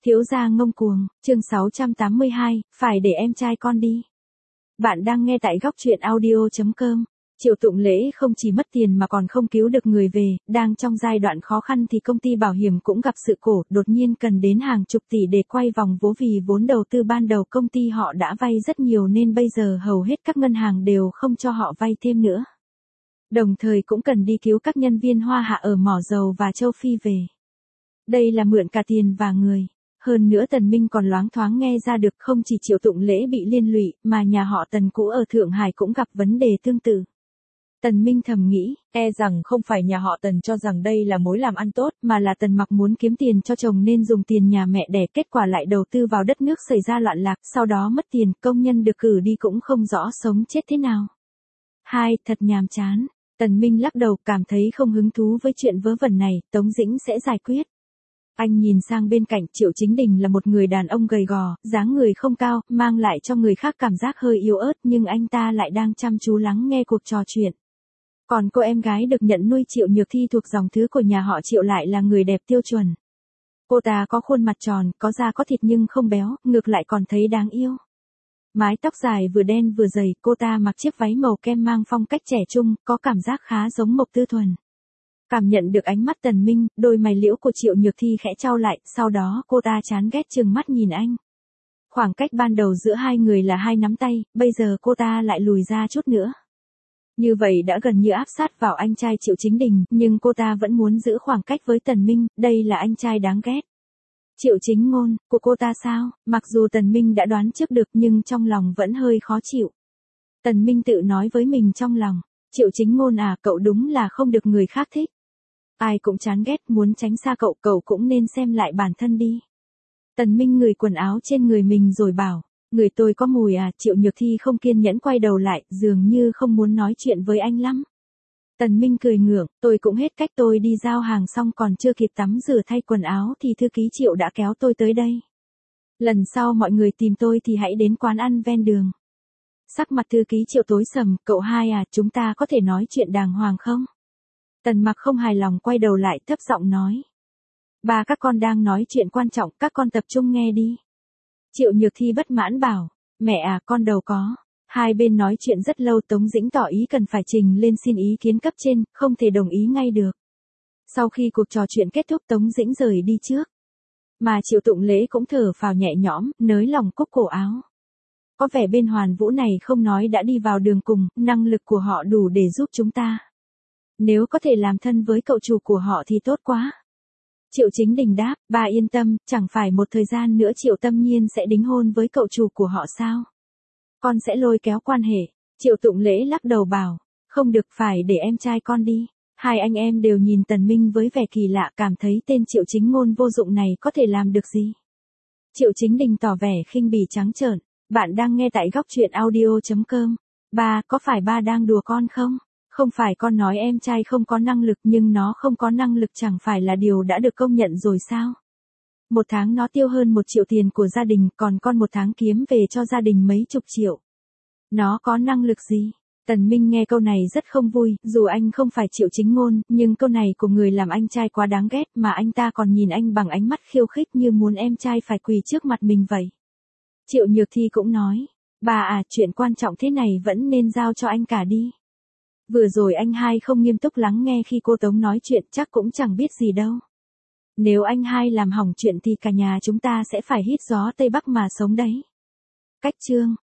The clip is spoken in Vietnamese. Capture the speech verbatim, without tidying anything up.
Thiếu gia ngông cuồng, chương sáu trăm tám mươi hai, phải để em trai con đi. Bạn đang nghe tại góc truyện audio chấm com. Triệu Tụng Lễ không chỉ mất tiền mà còn không cứu được người về, đang trong giai đoạn khó khăn thì công ty bảo hiểm cũng gặp sự cố, đột nhiên cần đến hàng chục tỷ để quay vòng vốn vì vốn đầu tư ban đầu công ty họ đã vay rất nhiều nên bây giờ hầu hết các ngân hàng đều không cho họ vay thêm nữa. Đồng thời cũng cần đi cứu các nhân viên Hoa Hạ ở mỏ dầu và châu Phi về. Đây là mượn cả tiền và người. Hơn nữa Tần Minh còn loáng thoáng nghe ra được không chỉ Triệu Tụng Lễ bị liên lụy, mà nhà họ Tần cũ ở Thượng Hải cũng gặp vấn đề tương tự. Tần Minh thầm nghĩ, e rằng không phải nhà họ Tần cho rằng đây là mối làm ăn tốt, mà là Tần Mặc muốn kiếm tiền cho chồng nên dùng tiền nhà mẹ đẻ, kết quả lại đầu tư vào đất nước xảy ra loạn lạc, sau đó mất tiền, công nhân được cử đi cũng không rõ sống chết thế nào. Hai, thật nhàm chán. Tần Minh lắc đầu, cảm thấy không hứng thú với chuyện vớ vẩn này, Tống Dĩnh sẽ giải quyết. Anh nhìn sang bên cạnh, Triệu Chính Đình là một người đàn ông gầy gò, dáng người không cao, mang lại cho người khác cảm giác hơi yếu ớt, nhưng anh ta lại đang chăm chú lắng nghe cuộc trò chuyện. Còn cô em gái được nhận nuôi Triệu Nhược Thi thuộc dòng thứ của nhà họ Triệu lại là người đẹp tiêu chuẩn. Cô ta có khuôn mặt tròn, có da có thịt nhưng không béo, ngược lại còn thấy đáng yêu. Mái tóc dài vừa đen vừa dày, cô ta mặc chiếc váy màu kem mang phong cách trẻ trung, có cảm giác khá giống Mộc Tư Thuần. Cảm nhận được ánh mắt Tần Minh, đôi mày liễu của Triệu Nhược Thi khẽ chau lại, sau đó cô ta chán ghét trừng mắt nhìn anh. Khoảng cách ban đầu giữa hai người là hai nắm tay, bây giờ cô ta lại lùi ra chút nữa. Như vậy đã gần như áp sát vào anh trai Triệu Chính Đình, nhưng cô ta vẫn muốn giữ khoảng cách với Tần Minh, đây là anh trai đáng ghét. Triệu Chính Ngôn, của cô ta sao? Mặc dù Tần Minh đã đoán trước được nhưng trong lòng vẫn hơi khó chịu. Tần Minh tự nói với mình trong lòng, Triệu Chính Ngôn à, cậu đúng là không được người khác thích. Ai cũng chán ghét, muốn tránh xa cậu, cậu cũng nên xem lại bản thân đi. Tần Minh ngửi quần áo trên người mình rồi bảo, người tôi có mùi à? Triệu Nhược Thi không kiên nhẫn quay đầu lại, dường như không muốn nói chuyện với anh lắm. Tần Minh cười ngượng, tôi cũng hết cách, tôi đi giao hàng xong còn chưa kịp tắm rửa thay quần áo thì thư ký Triệu đã kéo tôi tới đây. Lần sau mọi người tìm tôi thì hãy đến quán ăn ven đường. Sắc mặt thư ký Triệu tối sầm, cậu hai à, chúng ta có thể nói chuyện đàng hoàng không? Tần Mặc không hài lòng quay đầu lại thấp giọng nói. Ba các con đang nói chuyện quan trọng, các con tập trung nghe đi. Triệu Nhược Thi bất mãn bảo, mẹ à, con đầu có. Hai bên nói chuyện rất lâu, Tống Dĩnh tỏ ý cần phải trình lên xin ý kiến cấp trên, không thể đồng ý ngay được. Sau khi cuộc trò chuyện kết thúc, Tống Dĩnh rời đi trước. Mà Triệu Tụng Lễ cũng thở phào nhẹ nhõm, nới lòng cúc cổ áo. Có vẻ bên Hoàn Vũ này không nói đã đi vào đường cùng, năng lực của họ đủ để giúp chúng ta. Nếu có thể làm thân với cậu chủ của họ thì tốt quá. Triệu Chính Đình đáp, bà yên tâm, chẳng phải một thời gian nữa Triệu Tâm Nhiên sẽ đính hôn với cậu chủ của họ sao? Con sẽ lôi kéo quan hệ. Triệu Tụng Lễ lắc đầu bảo, không được, phải để em trai con đi. Hai anh em đều nhìn Tần Minh với vẻ kỳ lạ, cảm thấy tên Triệu Chính Ngôn vô dụng này có thể làm được gì. Triệu Chính Đình tỏ vẻ khinh bỉ trắng trợn, bạn đang nghe tại góc truyện audio chấm com. Ba, có phải ba đang đùa con không? Không phải con nói em trai không có năng lực, nhưng nó không có năng lực chẳng phải là điều đã được công nhận rồi sao? Một tháng nó tiêu hơn một triệu tiền của gia đình, còn con một tháng kiếm về cho gia đình mấy chục triệu. Nó có năng lực gì? Tần Minh nghe câu này rất không vui, dù anh không phải Triệu Chính Ngôn, nhưng câu này của người làm anh trai quá đáng ghét, mà anh ta còn nhìn anh bằng ánh mắt khiêu khích như muốn em trai phải quỳ trước mặt mình vậy. Triệu Nhược Thi cũng nói, bà à, chuyện quan trọng thế này vẫn nên giao cho anh cả đi. Vừa rồi anh hai không nghiêm túc lắng nghe khi cô Tống nói chuyện, chắc cũng chẳng biết gì đâu. Nếu anh hai làm hỏng chuyện thì cả nhà chúng ta sẽ phải hít gió Tây Bắc mà sống đấy. Cách chương